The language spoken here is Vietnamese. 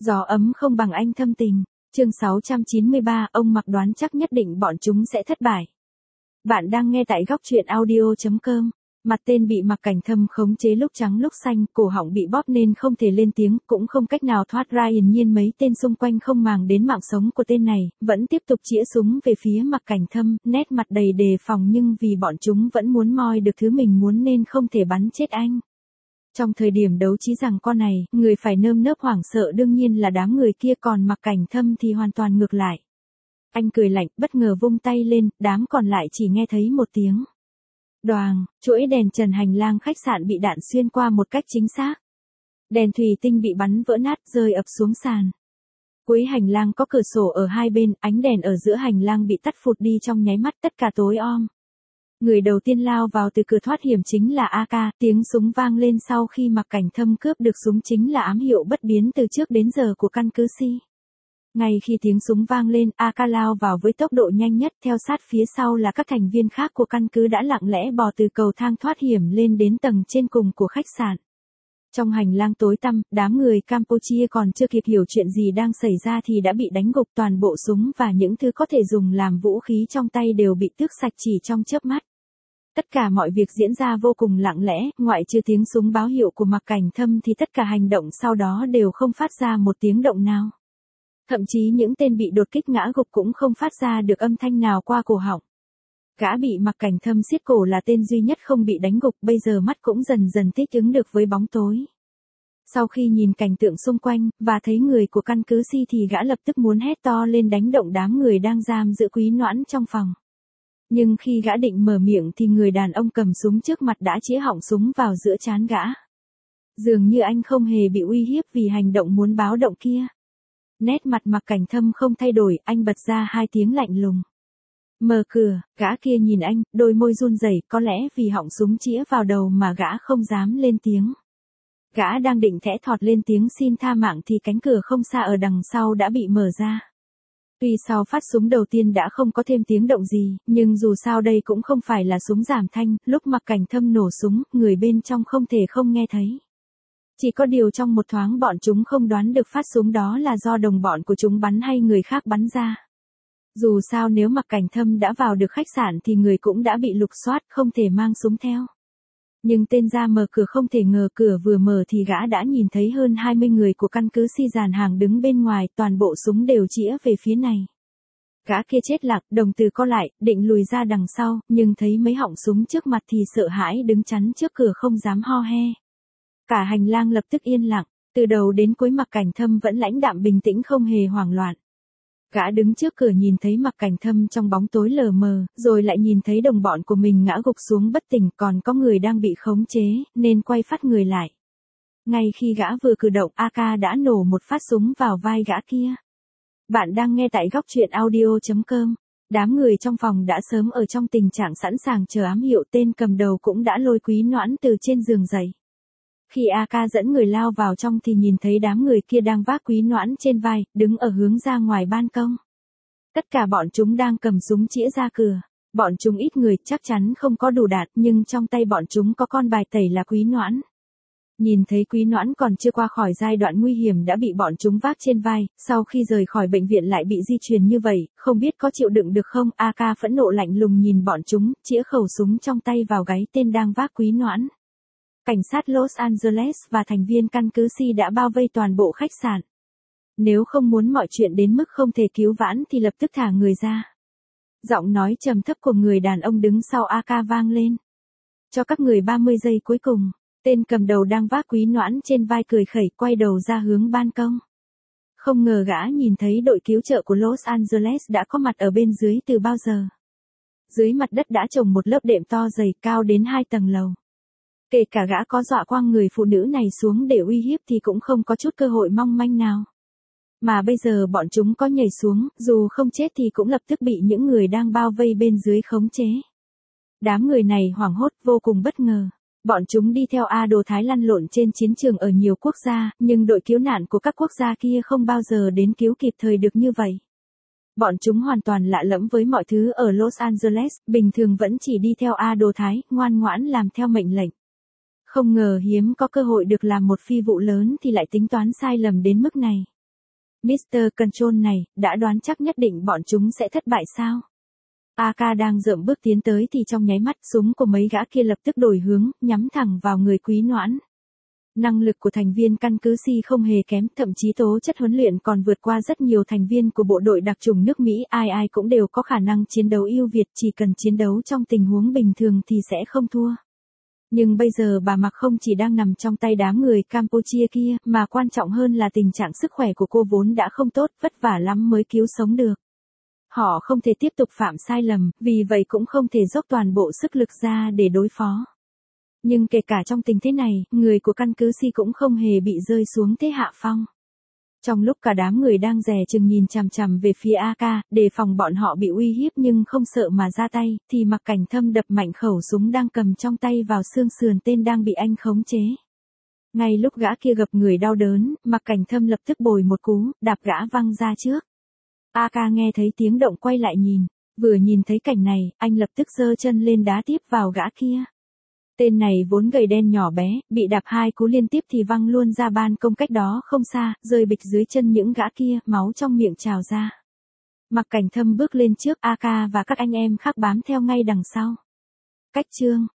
Gió ấm không bằng anh thâm tình. Chương 693, ông Mặc đoán chắc nhất định bọn chúng sẽ thất bại. Bạn đang nghe tại góc truyện audio.com. Mặt tên bị Mặc Cảnh Thâm khống chế lúc trắng lúc xanh, cổ họng bị bóp nên không thể lên tiếng, cũng không cách nào thoát ra. Hiển nhiên mấy tên xung quanh không màng đến mạng sống của tên này, vẫn tiếp tục chĩa súng về phía Mặc Cảnh Thâm, nét mặt đầy đề phòng, nhưng vì bọn chúng vẫn muốn moi được thứ mình muốn nên không thể bắn chết anh. Trong thời điểm đấu trí rằng con này, người phải nơm nớp hoảng sợ đương nhiên là đám người kia, còn Mặc Cảnh Thâm thì hoàn toàn ngược lại. Anh cười lạnh, bất ngờ vung tay lên, đám còn lại chỉ nghe thấy một tiếng đoàng, chuỗi đèn trần hành lang khách sạn bị đạn xuyên qua một cách chính xác. Đèn thủy tinh bị bắn vỡ nát, rơi ập xuống sàn. Cuối hành lang có cửa sổ ở hai bên, ánh đèn ở giữa hành lang bị tắt phụt đi trong nháy mắt, tất cả tối om. Người đầu tiên lao vào từ cửa thoát hiểm chính là AK, tiếng súng vang lên sau khi Mặc Cảnh Thâm cướp được súng chính là ám hiệu bất biến từ trước đến giờ của căn cứ Si. Ngay khi tiếng súng vang lên, AK lao vào với tốc độ nhanh nhất, theo sát phía sau là các thành viên khác của căn cứ đã lặng lẽ bò từ cầu thang thoát hiểm lên đến tầng trên cùng của khách sạn. Trong hành lang tối tăm, đám người Campuchia còn chưa kịp hiểu chuyện gì đang xảy ra thì đã bị đánh gục, toàn bộ súng và những thứ có thể dùng làm vũ khí trong tay đều bị tước sạch chỉ trong chớp mắt. Tất cả mọi việc diễn ra vô cùng lặng lẽ, ngoại trừ tiếng súng báo hiệu của Mặc Cảnh Thâm thì tất cả hành động sau đó đều không phát ra một tiếng động nào. Thậm chí những tên bị đột kích ngã gục cũng không phát ra được âm thanh nào qua cổ họng. Gã bị Mặc Cảnh Thâm siết cổ là tên duy nhất không bị đánh gục, bây giờ mắt cũng dần dần thích ứng được với bóng tối. Sau khi nhìn cảnh tượng xung quanh, và thấy người của căn cứ Si thì gã lập tức muốn hét to lên đánh động đám người đang giam giữ Quý Noãn trong phòng. Nhưng khi gã định mở miệng thì người đàn ông cầm súng trước mặt đã chĩa họng súng vào giữa trán gã. Dường như anh không hề bị uy hiếp vì hành động muốn báo động kia. Nét mặt Mặc Cảnh Thâm không thay đổi, anh bật ra hai tiếng lạnh lùng. Mở cửa, gã kia nhìn anh, đôi môi run rẩy, có lẽ vì họng súng chĩa vào đầu mà gã không dám lên tiếng. Gã đang định thẽ thọt lên tiếng xin tha mạng thì cánh cửa không xa ở đằng sau đã bị mở ra. Tuy sau phát súng đầu tiên đã không có thêm tiếng động gì, nhưng dù sao đây cũng không phải là súng giảm thanh, lúc Mặc Cảnh Thâm nổ súng, người bên trong không thể không nghe thấy. Chỉ có điều trong một thoáng bọn chúng không đoán được phát súng đó là do đồng bọn của chúng bắn hay người khác bắn ra. Dù sao nếu Mặc Cảnh Thâm đã vào được khách sạn thì người cũng đã bị lục soát, không thể mang súng theo. Nhưng tên ra mở cửa không thể ngờ cửa vừa mở thì gã đã nhìn thấy hơn 20 người của căn cứ Si dàn hàng đứng bên ngoài, toàn bộ súng đều chĩa về phía này. Gã kia chết lặng, đồng tử co lại, định lùi ra đằng sau, nhưng thấy mấy họng súng trước mặt thì sợ hãi đứng chắn trước cửa không dám ho he. Cả hành lang lập tức yên lặng, từ đầu đến cuối Mặc Cảnh Thâm vẫn lãnh đạm bình tĩnh không hề hoảng loạn. Gã đứng trước cửa nhìn thấy Mặc Cảnh Thâm trong bóng tối lờ mờ, rồi lại nhìn thấy đồng bọn của mình ngã gục xuống bất tỉnh, còn có người đang bị khống chế, nên quay phát người lại. Ngay khi gã vừa cử động, AK đã nổ một phát súng vào vai gã kia. Bạn đang nghe tại góc truyện audio.com. Đám người trong phòng đã sớm ở trong tình trạng sẵn sàng chờ ám hiệu, tên cầm đầu cũng đã lôi Quý Noãn từ trên giường dậy. Khi AK dẫn người lao vào trong thì nhìn thấy đám người kia đang vác Quý Noãn trên vai, đứng ở hướng ra ngoài ban công. Tất cả bọn chúng đang cầm súng chĩa ra cửa. Bọn chúng ít người, chắc chắn không có đủ đạn, nhưng trong tay bọn chúng có con bài tẩy là Quý Noãn. Nhìn thấy Quý Noãn còn chưa qua khỏi giai đoạn nguy hiểm đã bị bọn chúng vác trên vai, sau khi rời khỏi bệnh viện lại bị di truyền như vậy, không biết có chịu đựng được không. AK phẫn nộ lạnh lùng nhìn bọn chúng, chĩa khẩu súng trong tay vào gáy tên đang vác Quý Noãn. Cảnh sát Los Angeles và thành viên căn cứ Si đã bao vây toàn bộ khách sạn. Nếu không muốn mọi chuyện đến mức không thể cứu vãn thì lập tức thả người ra. Giọng nói trầm thấp của người đàn ông đứng sau AK vang lên. Cho các người 30 giây cuối cùng. Tên cầm đầu đang vác Quý Noãn trên vai cười khẩy, quay đầu ra hướng ban công. Không ngờ gã nhìn thấy đội cứu trợ của Los Angeles đã có mặt ở bên dưới từ bao giờ. Dưới mặt đất đã trồng một lớp đệm to dày cao đến 2 tầng lầu. Kể cả gã có dọa quăng người phụ nữ này xuống để uy hiếp thì cũng không có chút cơ hội mong manh nào. Mà bây giờ bọn chúng có nhảy xuống, dù không chết thì cũng lập tức bị những người đang bao vây bên dưới khống chế. Đám người này hoảng hốt, vô cùng bất ngờ. Bọn chúng đi theo A Đồ Thái lăn lộn trên chiến trường ở nhiều quốc gia, nhưng đội cứu nạn của các quốc gia kia không bao giờ đến cứu kịp thời được như vậy. Bọn chúng hoàn toàn lạ lẫm với mọi thứ ở Los Angeles, bình thường vẫn chỉ đi theo A Đồ Thái, ngoan ngoãn làm theo mệnh lệnh. Không ngờ hiếm có cơ hội được làm một phi vụ lớn thì lại tính toán sai lầm đến mức này. Mr. Control này, đã đoán chắc nhất định bọn chúng sẽ thất bại sao? AK đang rượm bước tiến tới thì trong nháy mắt súng của mấy gã kia lập tức đổi hướng, nhắm thẳng vào người Quý Noãn. Năng lực của thành viên căn cứ Si không hề kém, thậm chí tố chất huấn luyện còn vượt qua rất nhiều thành viên của bộ đội đặc chủng nước Mỹ, ai ai cũng đều có khả năng chiến đấu ưu việt, chỉ cần chiến đấu trong tình huống bình thường thì sẽ không thua. Nhưng bây giờ bà Mặc không chỉ đang nằm trong tay đám người Campuchia kia, mà quan trọng hơn là tình trạng sức khỏe của cô vốn đã không tốt, vất vả lắm mới cứu sống được. Họ không thể tiếp tục phạm sai lầm, vì vậy cũng không thể dốc toàn bộ sức lực ra để đối phó. Nhưng kể cả trong tình thế này, người của căn cứ Si cũng không hề bị rơi xuống thế hạ phong. Trong lúc cả đám người đang dè chừng nhìn chằm chằm về phía AK, đề phòng bọn họ bị uy hiếp nhưng không sợ mà ra tay, thì Mạc Cảnh Thâm đập mạnh khẩu súng đang cầm trong tay vào xương sườn tên đang bị anh khống chế. Ngay lúc gã kia gập người đau đớn, Mạc Cảnh Thâm lập tức bồi một cú, đạp gã văng ra trước. AK nghe thấy tiếng động quay lại nhìn, vừa nhìn thấy cảnh này, anh lập tức giơ chân lên đá tiếp vào gã kia. Tên này vốn gầy đen nhỏ bé, bị đạp 2 cú liên tiếp thì văng luôn ra ban công cách đó không xa, rơi bịch dưới chân những gã kia, máu trong miệng trào ra. Mạc Cảnh Thâm bước lên trước, AK và các anh em khác bám theo ngay đằng sau. Cách chương